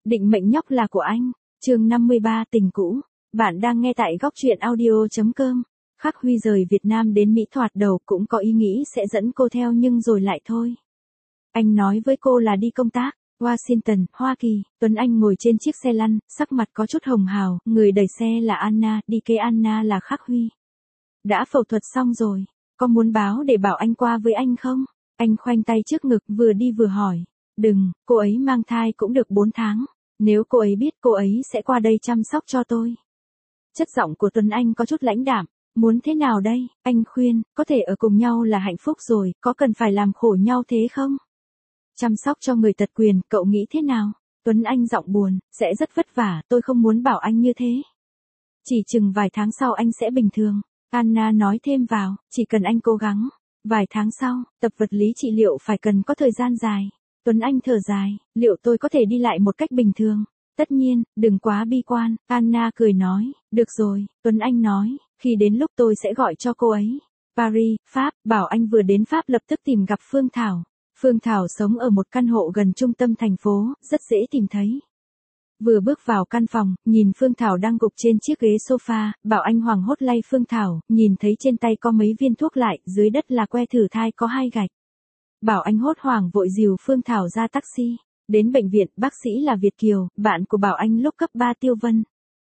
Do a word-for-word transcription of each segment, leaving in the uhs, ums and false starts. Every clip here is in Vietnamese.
Định mệnh nhóc là của anh. Chương năm mươi ba tình cũ. Bạn đang nghe tại góc truyện audio chấm com. Khắc Huy rời Việt Nam đến Mỹ thoạt đầu cũng có ý nghĩ sẽ dẫn cô theo nhưng rồi lại thôi. Anh nói với cô là đi công tác. Washington, Hoa Kỳ. Tuấn Anh ngồi trên chiếc xe lăn, sắc mặt có chút hồng hào, người đẩy xe là Anna, đi kế Anna là Khắc Huy. Đã phẫu thuật xong rồi, có muốn báo để bảo anh qua với anh không? Anh khoanh tay trước ngực vừa đi vừa hỏi. Đừng, cô ấy mang thai cũng được bốn tháng. Nếu cô ấy biết cô ấy sẽ qua đây chăm sóc cho tôi. Chất giọng của Tuấn Anh có chút lãnh đạm. Muốn thế nào đây? Anh khuyên, có thể ở cùng nhau là hạnh phúc rồi, có cần phải làm khổ nhau thế không? Chăm sóc cho người tật quyền, cậu nghĩ thế nào? Tuấn Anh giọng buồn, sẽ rất vất vả, tôi không muốn bảo anh như thế. Chỉ chừng vài tháng sau anh sẽ bình thường. Anna nói thêm vào, chỉ cần anh cố gắng. Vài tháng sau, tập vật lý trị liệu phải cần có thời gian dài. Tuấn Anh thở dài, liệu tôi có thể đi lại một cách bình thường? Tất nhiên, đừng quá bi quan, Anna cười nói, được rồi, Tuấn Anh nói, khi đến lúc tôi sẽ gọi cho cô ấy. Paris, Pháp, bảo anh vừa đến Pháp lập tức tìm gặp Phương Thảo. Phương Thảo sống ở một căn hộ gần trung tâm thành phố, rất dễ tìm thấy. Vừa bước vào căn phòng, nhìn Phương Thảo đang gục trên chiếc ghế sofa, Bảo Anh hoảng hốt lay Phương Thảo, nhìn thấy trên tay có mấy viên thuốc lại, dưới đất là que thử thai có hai gạch. Bảo Anh hốt hoảng vội dìu Phương Thảo ra taxi. Đến bệnh viện, bác sĩ là Việt Kiều, bạn của Bảo Anh lúc cấp ba Tiêu Vân.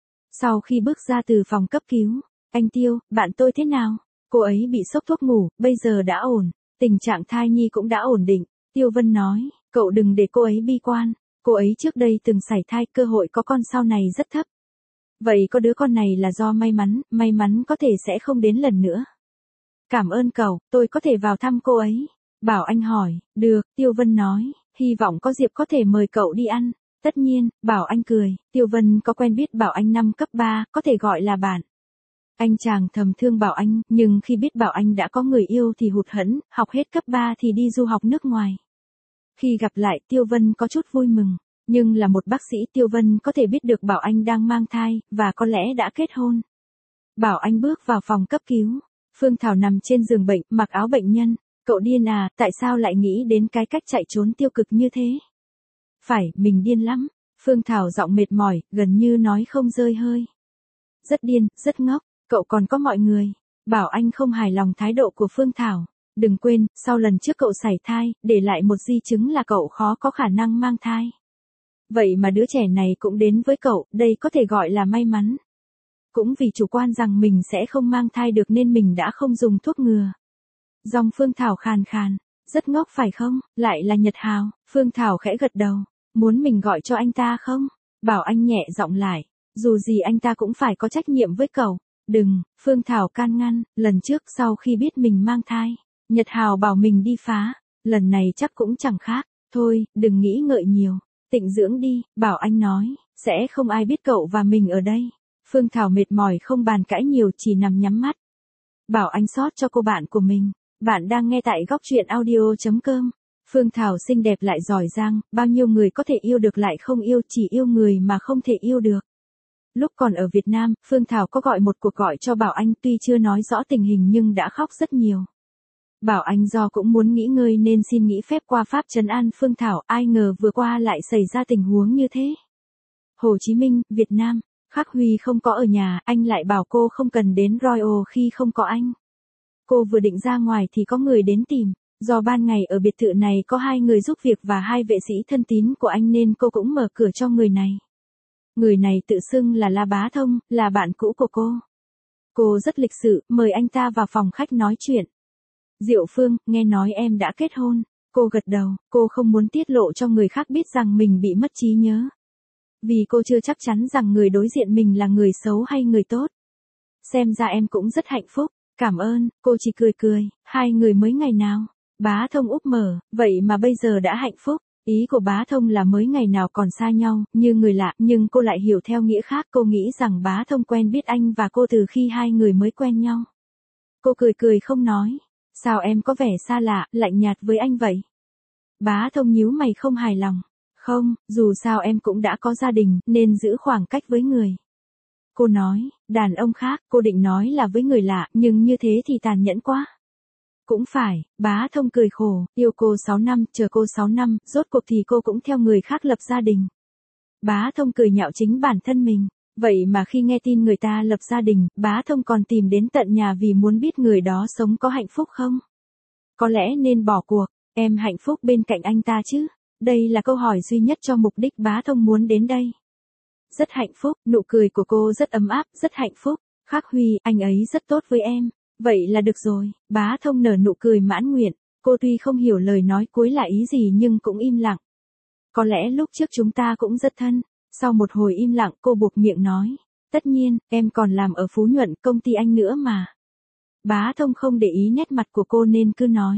Sau khi bước ra từ phòng cấp cứu, anh Tiêu, bạn tôi thế nào? Cô ấy bị sốc thuốc ngủ, bây giờ đã ổn, tình trạng thai nhi cũng đã ổn định. Tiêu Vân nói, cậu đừng để cô ấy bi quan, cô ấy trước đây từng sảy thai, cơ hội có con sau này rất thấp. Vậy có đứa con này là do may mắn, may mắn có thể sẽ không đến lần nữa. Cảm ơn cậu, tôi có thể vào thăm cô ấy. Bảo Anh hỏi, được, Tiêu Vân nói, hy vọng có dịp có thể mời cậu đi ăn. Tất nhiên, Bảo Anh cười, Tiêu Vân có quen biết Bảo Anh năm cấp ba, có thể gọi là bạn. Anh chàng thầm thương Bảo Anh, nhưng khi biết Bảo Anh đã có người yêu thì hụt hẫng, học hết cấp ba thì đi du học nước ngoài. Khi gặp lại Tiêu Vân có chút vui mừng, nhưng là một bác sĩ Tiêu Vân có thể biết được Bảo Anh đang mang thai, và có lẽ đã kết hôn. Bảo Anh bước vào phòng cấp cứu, Phương Thảo nằm trên giường bệnh, mặc áo bệnh nhân. Cậu điên à, tại sao lại nghĩ đến cái cách chạy trốn tiêu cực như thế? Phải, mình điên lắm. Phương Thảo giọng mệt mỏi, gần như nói không rơi hơi. Rất điên, rất ngốc, cậu còn có mọi người. Bảo Anh không hài lòng thái độ của Phương Thảo. Đừng quên, sau lần trước cậu sảy thai, để lại một di chứng là cậu khó có khả năng mang thai. Vậy mà đứa trẻ này cũng đến với cậu, đây có thể gọi là may mắn. Cũng vì chủ quan rằng mình sẽ không mang thai được nên mình đã không dùng thuốc ngừa. Dòng Phương Thảo khàn khàn, rất ngốc phải không, lại là Nhật Hào. Phương Thảo khẽ gật đầu, muốn mình gọi cho anh ta không? Bảo Anh nhẹ giọng lại, dù gì anh ta cũng phải có trách nhiệm với cậu. Đừng, Phương Thảo can ngăn, lần trước sau khi biết mình mang thai, Nhật Hào bảo mình đi phá, lần này chắc cũng chẳng khác, thôi, đừng nghĩ ngợi nhiều, tịnh dưỡng đi, Bảo Anh nói, sẽ không ai biết cậu và mình ở đây. Phương Thảo mệt mỏi không bàn cãi nhiều, chỉ nằm nhắm mắt. Bảo Anh xót cho cô bạn của mình. Bạn đang nghe tại góc truyện audio chấm com. Phương Thảo xinh đẹp lại giỏi giang, bao nhiêu người có thể yêu được lại không yêu, chỉ yêu người mà không thể yêu được. Lúc còn ở Việt Nam, Phương Thảo có gọi một cuộc gọi cho Bảo Anh, tuy chưa nói rõ tình hình nhưng đã khóc rất nhiều. Bảo Anh do cũng muốn nghỉ ngơi nên xin nghỉ phép qua Pháp trấn an Phương Thảo, ai ngờ vừa qua lại xảy ra tình huống như thế. Hồ Chí Minh, Việt Nam, Khắc Huy không có ở nhà, anh lại bảo cô không cần đến Royal khi không có anh. Cô vừa định ra ngoài thì có người đến tìm, do ban ngày ở biệt thự này có hai người giúp việc và hai vệ sĩ thân tín của anh nên cô cũng mở cửa cho người này. Người này tự xưng là La Bá Thông, là bạn cũ của cô. Cô rất lịch sự, mời anh ta vào phòng khách nói chuyện. Diệu Phương, nghe nói em đã kết hôn. Cô gật đầu, cô không muốn tiết lộ cho người khác biết rằng mình bị mất trí nhớ. Vì cô chưa chắc chắn rằng người đối diện mình là người xấu hay người tốt. Xem ra em cũng rất hạnh phúc. Cảm ơn, cô chỉ cười cười, hai người mới ngày nào. Bá Thông úp mở, vậy mà bây giờ đã hạnh phúc. Ý của Bá Thông là mới ngày nào còn xa nhau, như người lạ, nhưng cô lại hiểu theo nghĩa khác. Cô nghĩ rằng Bá Thông quen biết anh và cô từ khi hai người mới quen nhau. Cô cười cười không nói. Sao em có vẻ xa lạ, lạnh nhạt với anh vậy? Bá Thông nhíu mày không hài lòng. Không, dù sao em cũng đã có gia đình, nên giữ khoảng cách với người. Cô nói, đàn ông khác, cô định nói là với người lạ, nhưng như thế thì tàn nhẫn quá. Cũng phải, Bá Thông cười khổ, yêu cô sáu năm, chờ cô sáu năm, rốt cuộc thì cô cũng theo người khác lập gia đình. Bá Thông cười nhạo chính bản thân mình. Vậy mà khi nghe tin người ta lập gia đình, Bá Thông còn tìm đến tận nhà vì muốn biết người đó sống có hạnh phúc không? Có lẽ nên bỏ cuộc, em hạnh phúc bên cạnh anh ta chứ? Đây là câu hỏi duy nhất cho mục đích Bá Thông muốn đến đây. Rất hạnh phúc, nụ cười của cô rất ấm áp, rất hạnh phúc. Khắc Huy, anh ấy rất tốt với em. Vậy là được rồi, Bá Thông nở nụ cười mãn nguyện. Cô tuy không hiểu lời nói cuối là ý gì nhưng cũng im lặng. Có lẽ lúc trước chúng ta cũng rất thân. Sau một hồi im lặng cô buộc miệng nói. Tất nhiên, em còn làm ở Phú Nhuận công ty anh nữa mà. Bá Thông không để ý nét mặt của cô nên cứ nói.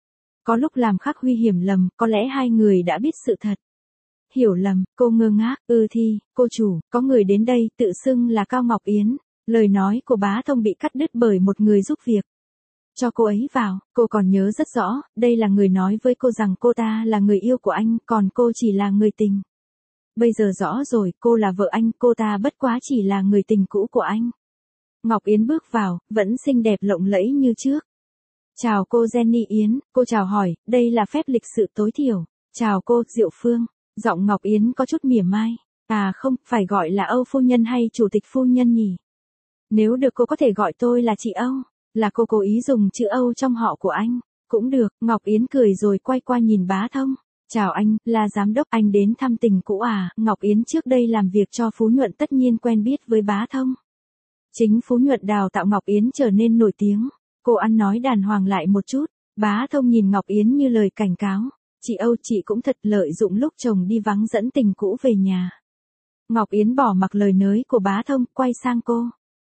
Có lúc làm Khắc Huy hiểu lầm, có lẽ hai người đã biết sự thật. Hiểu lầm, cô ngơ ngác, ừ thì, cô chủ, có người đến đây tự xưng là Cao Ngọc Yến. Lời nói của Bá Thông bị cắt đứt bởi một người giúp việc. Cho cô ấy vào, cô còn nhớ rất rõ, đây là người nói với cô rằng cô ta là người yêu của anh, còn cô chỉ là người tình. Bây giờ rõ rồi, cô là vợ anh, cô ta bất quá chỉ là người tình cũ của anh. Ngọc Yến bước vào, vẫn xinh đẹp lộng lẫy như trước. Chào cô Jenny Yến, cô chào hỏi, đây là phép lịch sự tối thiểu. Chào cô, Diệu Phương. Giọng Ngọc Yến có chút mỉa mai. À không, phải gọi là Âu phu nhân hay chủ tịch phu nhân nhỉ? Nếu được cô có thể gọi tôi là chị Âu. Là cô cố ý dùng chữ Âu trong họ của anh. Cũng được, Ngọc Yến cười rồi quay qua nhìn Bá Thông. Chào anh, là giám đốc, anh đến thăm tình cũ à? Ngọc Yến trước đây làm việc cho Phú Nhuận tất nhiên quen biết với Bá Thông. Chính Phú Nhuận đào tạo Ngọc Yến trở nên nổi tiếng. Cô ăn nói đàng hoàng lại một chút. Bá Thông nhìn Ngọc Yến như lời cảnh cáo. Chị Âu, chị cũng thật lợi dụng lúc chồng đi vắng dẫn tình cũ về nhà. Ngọc Yến bỏ mặc lời nới của Bá Thông, quay sang cô.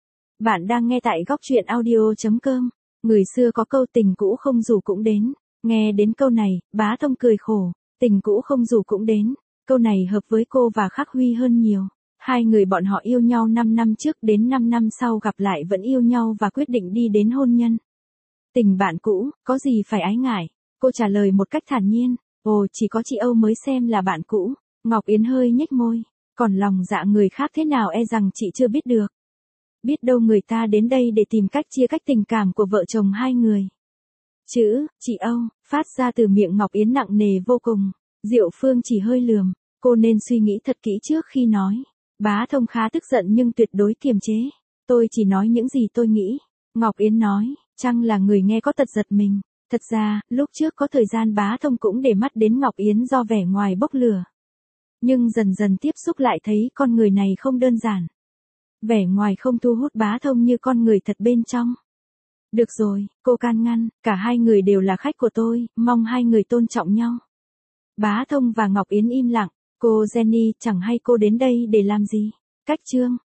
Bạn đang nghe tại góc truyện audio.com. Người xưa có câu tình cũ không rủ cũng đến. Nghe đến câu này, Bá Thông cười khổ. Tình cũ không rủ cũng đến. Câu này hợp với cô và Khắc Huy hơn nhiều. Hai người bọn họ yêu nhau năm năm trước, đến năm năm sau gặp lại vẫn yêu nhau và quyết định đi đến hôn nhân. Tình bạn cũ, có gì phải ái ngại? Cô trả lời một cách thản nhiên. Ồ, chỉ có chị Âu mới xem là bạn cũ. Ngọc Yến hơi nhếch môi. Còn lòng dạ người khác thế nào e rằng chị chưa biết được. Biết đâu người ta đến đây để tìm cách chia cách tình cảm của vợ chồng hai người. Chữ, chị Âu, phát ra từ miệng Ngọc Yến nặng nề vô cùng. Diệu Phương chỉ hơi lườm. Cô nên suy nghĩ thật kỹ trước khi nói. Bá Thông khá tức giận nhưng tuyệt đối kiềm chế. Tôi chỉ nói những gì tôi nghĩ. Ngọc Yến nói, chăng là người nghe có tật giật mình. Thật ra, lúc trước có thời gian Bá Thông cũng để mắt đến Ngọc Yến do vẻ ngoài bốc lửa. Nhưng dần dần tiếp xúc lại thấy con người này không đơn giản. Vẻ ngoài không thu hút Bá Thông như con người thật bên trong. Được rồi, cô can ngăn, cả hai người đều là khách của tôi, mong hai người tôn trọng nhau. Bá Thông và Ngọc Yến im lặng. Cô Jenny, chẳng hay cô đến đây để làm gì? Cách chương.